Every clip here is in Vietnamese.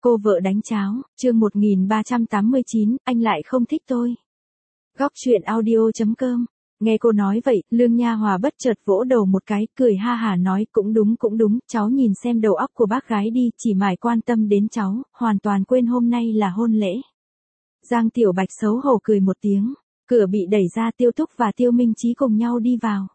Cô vợ đánh cháo, chương 1389, anh lại không thích tôi. Góc chuyện audio.com. Nghe cô nói vậy, Lương Nha Hòa bất chợt vỗ đầu một cái, cười ha hả nói, cũng đúng, cháu nhìn xem đầu óc của bác gái đi, chỉ mải quan tâm đến cháu, hoàn toàn quên hôm nay là hôn lễ. Giang Tiểu Bạch xấu hổ cười một tiếng, cửa bị đẩy ra, Tiêu Túc và Tiêu Minh Chí cùng nhau đi vào.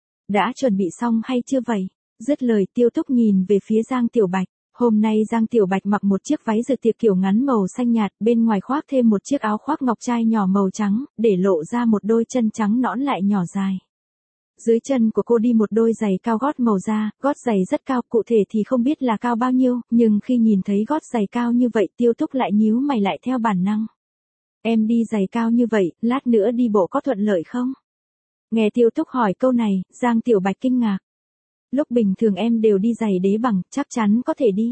Đã chuẩn bị xong hay chưa vậy? Dứt lời, Tiêu Túc nhìn về phía Giang Tiểu Bạch. Hôm nay Giang Tiểu Bạch mặc một chiếc váy dự tiệc kiểu ngắn màu xanh nhạt, bên ngoài khoác thêm một chiếc áo khoác ngọc trai nhỏ màu trắng, để lộ ra một đôi chân trắng nõn lại nhỏ dài. Dưới chân của cô đi một đôi giày cao gót màu da, gót giày rất cao, cụ thể thì không biết là cao bao nhiêu, nhưng khi nhìn thấy gót giày cao như vậy, Tiêu Túc lại nhíu mày lại theo bản năng. Em đi giày cao như vậy, lát nữa đi bộ có thuận lợi không? Nghe Tiêu Túc hỏi câu này, Giang Tiểu Bạch kinh ngạc. Lúc bình thường em đều đi giày đế bằng, chắc chắn có thể đi.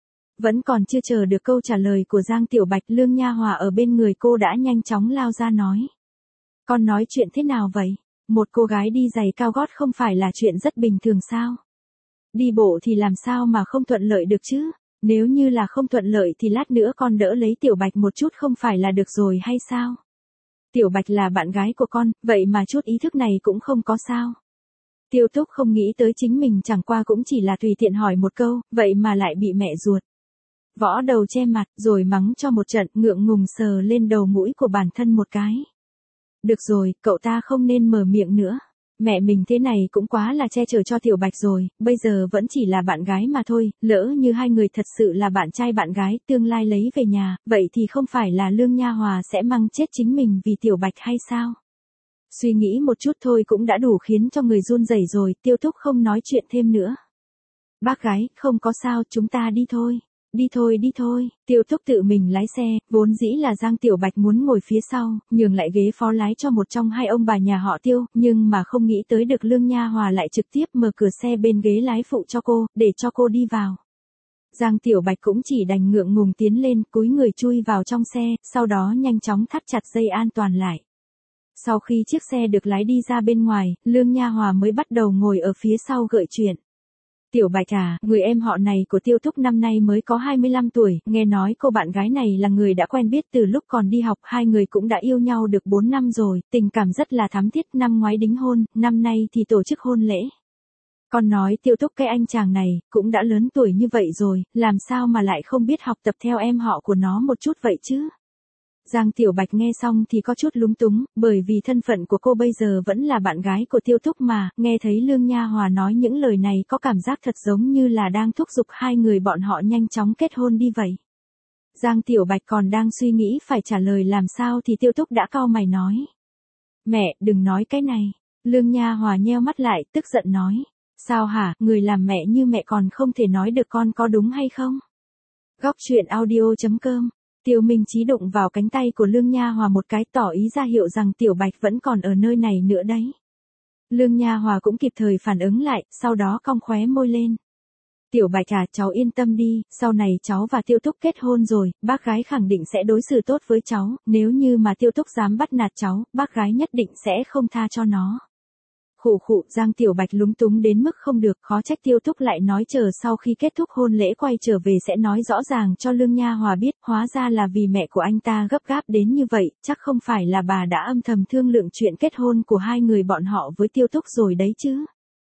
Vẫn còn chưa chờ được câu trả lời của Giang Tiểu Bạch, Lương Nha Hòa ở bên người cô đã nhanh chóng lao ra nói. Con nói chuyện thế nào vậy? Một cô gái đi giày cao gót không phải là chuyện rất bình thường sao? Đi bộ thì làm sao mà không thuận lợi được chứ? Nếu như là không thuận lợi thì lát nữa con đỡ lấy Tiểu Bạch một chút không phải là được rồi hay sao? Tiểu Bạch là bạn gái của con, vậy mà chút ý thức này cũng không có sao? Tiêu Túc không nghĩ tới chính mình chẳng qua cũng chỉ là tùy tiện hỏi một câu, vậy mà lại bị mẹ ruột võ đầu che mặt, rồi mắng cho một trận, ngượng ngùng sờ lên đầu mũi của bản thân một cái. Được rồi, cậu ta không nên mở miệng nữa. Mẹ mình thế này cũng quá là che chở cho Tiểu Bạch rồi, bây giờ vẫn chỉ là bạn gái mà thôi, lỡ như hai người thật sự là bạn trai bạn gái, tương lai lấy về nhà, vậy thì không phải là Lương Nha Hòa sẽ mang chết chính mình vì Tiểu Bạch hay sao? Suy nghĩ một chút thôi cũng đã đủ khiến cho người run rẩy rồi, Tiêu Túc không nói chuyện thêm nữa. Bác gái, không có sao, chúng ta đi thôi. Đi thôi, Tiêu Túc tự mình lái xe, vốn dĩ là Giang Tiểu Bạch muốn ngồi phía sau, nhường lại ghế phó lái cho một trong hai ông bà nhà họ Tiêu, nhưng mà không nghĩ tới được Lương Nha Hòa lại trực tiếp mở cửa xe bên ghế lái phụ cho cô, để cho cô đi vào. Giang Tiểu Bạch cũng chỉ đành ngượng ngùng tiến lên, cúi người chui vào trong xe, sau đó nhanh chóng thắt chặt dây an toàn lại. Sau khi chiếc xe được lái đi ra bên ngoài, Lương Nha Hòa mới bắt đầu ngồi ở phía sau gợi chuyện. Tiểu Bạch à, người em họ này của Tiêu Túc năm nay mới có 25 tuổi, nghe nói cô bạn gái này là người đã quen biết từ lúc còn đi học, hai người cũng đã yêu nhau được 4 năm rồi, tình cảm rất là thắm thiết, năm ngoái đính hôn, năm nay thì tổ chức hôn lễ. Con nói Tiêu Túc cái anh chàng này, cũng đã lớn tuổi như vậy rồi, làm sao mà lại không biết học tập theo em họ của nó một chút vậy chứ? Giang Tiểu Bạch nghe xong thì có chút lúng túng, bởi vì thân phận của cô bây giờ vẫn là bạn gái của Tiêu Túc mà, nghe thấy Lương Nha Hòa nói những lời này có cảm giác thật giống như là đang thúc giục hai người bọn họ nhanh chóng kết hôn đi vậy. Giang Tiểu Bạch còn đang suy nghĩ phải trả lời làm sao thì Tiêu Túc đã cau mày nói. Mẹ, đừng nói cái này. Lương Nha Hòa nheo mắt lại, tức giận nói. Sao hả, người làm mẹ như mẹ còn không thể nói được con có đúng hay không? Góc chuyện audio.com. Tiêu Minh Chí đụng vào cánh tay của Lương Nha Hòa một cái tỏ ý ra hiệu rằng Tiểu Bạch vẫn còn ở nơi này nữa đấy. Lương Nha Hòa cũng kịp thời phản ứng lại, sau đó cong khóe môi lên. Tiểu Bạch à, cháu yên tâm đi, sau này cháu và Tiêu Túc kết hôn rồi, bác gái khẳng định sẽ đối xử tốt với cháu, nếu như mà Tiêu Túc dám bắt nạt cháu, bác gái nhất định sẽ không tha cho nó. Khụ, Giang Tiểu Bạch lúng túng đến mức không được, khó trách Tiêu Túc lại nói chờ sau khi kết thúc hôn lễ quay trở về sẽ nói rõ ràng cho Lương Nha Hòa biết, hóa ra là vì mẹ của anh ta gấp gáp đến như vậy, chắc không phải là bà đã âm thầm thương lượng chuyện kết hôn của hai người bọn họ với Tiêu Túc rồi đấy chứ.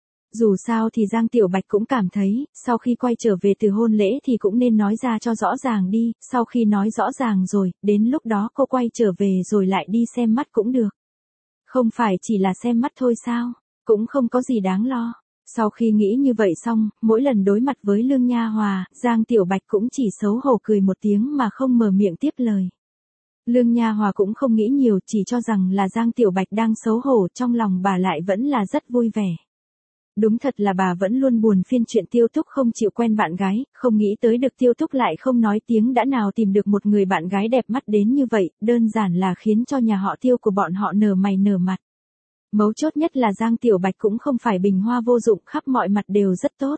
Dù sao thì Giang Tiểu Bạch cũng cảm thấy, sau khi quay trở về từ hôn lễ thì cũng nên nói ra cho rõ ràng đi, sau khi nói rõ ràng rồi, đến lúc đó cô quay trở về rồi lại đi xem mắt cũng được. Không phải chỉ là xem mắt thôi sao? Cũng không có gì đáng lo. Sau khi nghĩ như vậy xong, mỗi lần đối mặt với Lương Nha Hòa, Giang Tiểu Bạch cũng chỉ xấu hổ cười một tiếng mà không mở miệng tiếp lời. Lương Nha Hòa cũng không nghĩ nhiều, chỉ cho rằng là Giang Tiểu Bạch đang xấu hổ, trong lòng bà lại vẫn là rất vui vẻ. Đúng thật là bà vẫn luôn buồn phiền chuyện Tiêu Túc không chịu quen bạn gái, không nghĩ tới được Tiêu Túc lại không nói tiếng đã nào tìm được một người bạn gái đẹp mắt đến như vậy, đơn giản là khiến cho nhà họ Tiêu của bọn họ nở mày nở mặt. Mấu chốt nhất là Giang Tiểu Bạch cũng không phải bình hoa vô dụng, khắp mọi mặt đều rất tốt.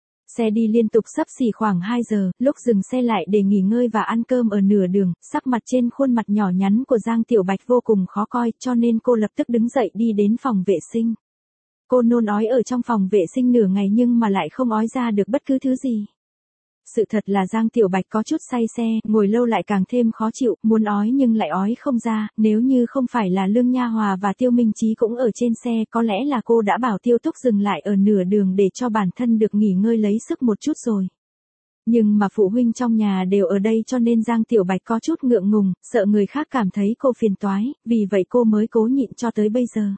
Xe đi liên tục sắp xỉ khoảng 2 giờ, lúc dừng xe lại để nghỉ ngơi và ăn cơm ở nửa đường, sắc mặt trên khuôn mặt nhỏ nhắn của Giang Tiểu Bạch vô cùng khó coi, cho nên cô lập tức đứng dậy đi đến phòng vệ sinh. Cô nôn ói ở trong phòng vệ sinh nửa ngày nhưng mà lại không ói ra được bất cứ thứ gì. Sự thật là Giang Tiểu Bạch có chút say xe, ngồi lâu lại càng thêm khó chịu, muốn ói nhưng lại ói không ra, nếu như không phải là Lương Nha Hòa và Tiêu Minh Chí cũng ở trên xe, có lẽ là cô đã bảo Tiêu Túc dừng lại ở nửa đường để cho bản thân được nghỉ ngơi lấy sức một chút rồi. Nhưng mà phụ huynh trong nhà đều ở đây cho nên Giang Tiểu Bạch có chút ngượng ngùng, sợ người khác cảm thấy cô phiền toái, vì vậy cô mới cố nhịn cho tới bây giờ.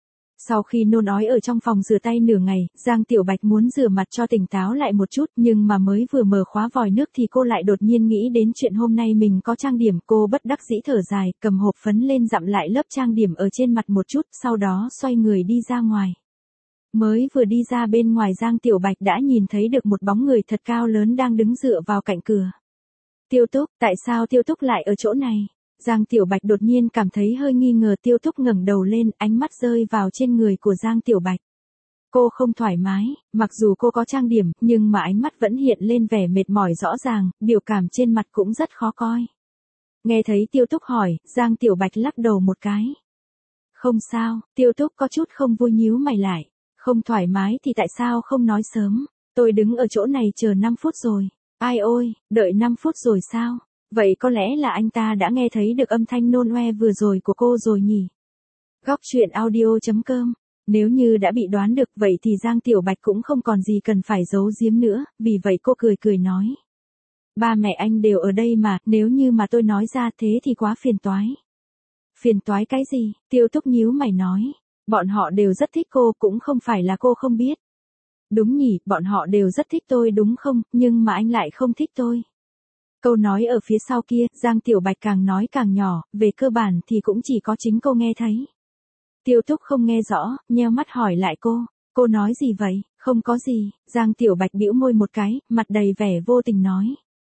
Sau khi nôn ói ở trong phòng rửa tay nửa ngày, Giang Tiểu Bạch muốn rửa mặt cho tỉnh táo lại một chút, nhưng mà mới vừa mở khóa vòi nước thì cô lại đột nhiên nghĩ đến chuyện hôm nay mình có trang điểm, cô bất đắc dĩ thở dài, cầm hộp phấn lên dặm lại lớp trang điểm ở trên mặt một chút, sau đó xoay người đi ra ngoài. Mới vừa đi ra bên ngoài Giang Tiểu Bạch đã nhìn thấy được một bóng người thật cao lớn đang đứng dựa vào cạnh cửa. Tiêu Túc, tại sao Tiêu Túc lại ở chỗ này? Giang Tiểu Bạch đột nhiên cảm thấy hơi nghi ngờ. Tiêu Túc ngẩng đầu lên, ánh mắt rơi vào trên người của Giang Tiểu Bạch. Cô không thoải mái, mặc dù cô có trang điểm, nhưng mà ánh mắt vẫn hiện lên vẻ mệt mỏi rõ ràng, biểu cảm trên mặt cũng rất khó coi. Nghe thấy Tiêu Túc hỏi, Giang Tiểu Bạch lắc đầu một cái. Không sao, Tiêu Túc có chút không vui nhíu mày lại. Không thoải mái thì tại sao không nói sớm? Tôi đứng ở chỗ này chờ 5 phút rồi. Ai ôi, đợi 5 phút rồi sao? Vậy có lẽ là anh ta đã nghe thấy được âm thanh nôn oe vừa rồi của cô rồi nhỉ? Góc truyện audio.com. Nếu như đã bị đoán được vậy thì Giang Tiểu Bạch cũng không còn gì cần phải giấu giếm nữa, vì vậy cô cười cười nói. Ba mẹ anh đều ở đây mà, nếu như mà tôi nói ra thế thì quá phiền toái. Phiền toái cái gì? Tiêu Túc nhíu mày nói. Bọn họ đều rất thích cô, cũng không phải là cô không biết. Đúng nhỉ, bọn họ đều rất thích tôi đúng không, nhưng mà anh lại không thích tôi. Câu nói ở phía sau kia, Giang Tiểu Bạch càng nói càng nhỏ, về cơ bản thì cũng chỉ có chính cô nghe thấy. Tiêu Túc không nghe rõ, nheo mắt hỏi lại cô nói gì vậy? Không có gì, Giang Tiểu Bạch bĩu môi một cái, mặt đầy vẻ vô tình nói.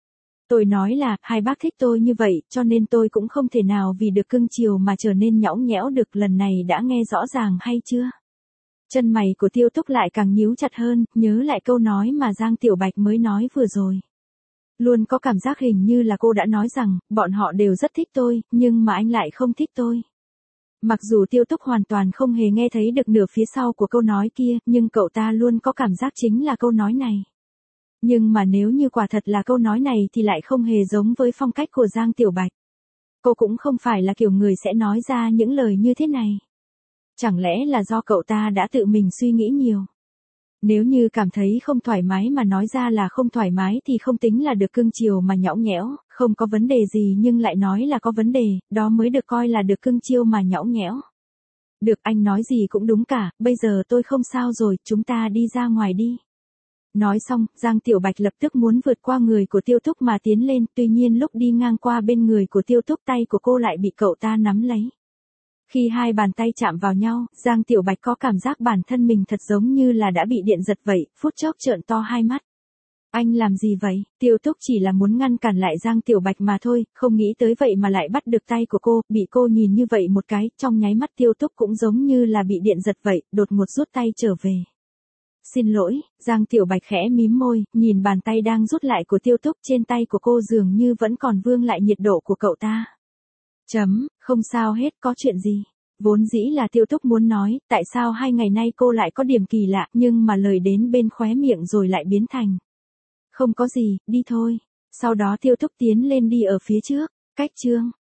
Tôi nói là, hai bác thích tôi như vậy, cho nên tôi cũng không thể nào vì được cưng chiều mà trở nên nhõng nhẽo được, lần này đã nghe rõ ràng hay chưa? Chân mày của Tiêu Túc lại càng nhíu chặt hơn, nhớ lại câu nói mà Giang Tiểu Bạch mới nói vừa rồi. Luôn có cảm giác hình như là cô đã nói rằng, bọn họ đều rất thích tôi, nhưng mà anh lại không thích tôi. Mặc dù Tiêu Túc hoàn toàn không hề nghe thấy được nửa phía sau của câu nói kia, nhưng cậu ta luôn có cảm giác chính là câu nói này. Nhưng mà nếu như quả thật là câu nói này thì lại không hề giống với phong cách của Giang Tiểu Bạch. Cô cũng không phải là kiểu người sẽ nói ra những lời như thế này. Chẳng lẽ là do cậu ta đã tự mình suy nghĩ nhiều? Nếu như cảm thấy không thoải mái mà nói ra là không thoải mái thì không tính là được cưng chiều mà nhõng nhẽo, không có vấn đề gì nhưng lại nói là có vấn đề, đó mới được coi là được cưng chiều mà nhõng nhẽo. Được, anh nói gì cũng đúng cả, bây giờ tôi không sao rồi, chúng ta đi ra ngoài đi. Nói xong, Giang Tiểu Bạch lập tức muốn vượt qua người của Tiêu Túc mà tiến lên, tuy nhiên lúc đi ngang qua bên người của Tiêu Túc tay của cô lại bị cậu ta nắm lấy. Khi hai bàn tay chạm vào nhau, Giang Tiểu Bạch có cảm giác bản thân mình thật giống như là đã bị điện giật vậy, phút chốc trợn to hai mắt. Anh làm gì vậy? Tiêu Túc chỉ là muốn ngăn cản lại Giang Tiểu Bạch mà thôi, không nghĩ tới vậy mà lại bắt được tay của cô, bị cô nhìn như vậy một cái, trong nháy mắt Tiêu Túc cũng giống như là bị điện giật vậy, đột ngột rút tay trở về. Xin lỗi, Giang Tiểu Bạch khẽ mím môi, nhìn bàn tay đang rút lại của Tiêu Túc, trên tay của cô dường như vẫn còn vương lại nhiệt độ của cậu ta. Không sao hết, có chuyện gì? Vốn dĩ là Tiêu Túc muốn nói, tại sao 2 ngày nay cô lại có điểm kỳ lạ, nhưng mà lời đến bên khóe miệng rồi lại biến thành. Không có gì, đi thôi. Sau đó Tiêu Túc tiến lên đi ở phía trước, cách chương.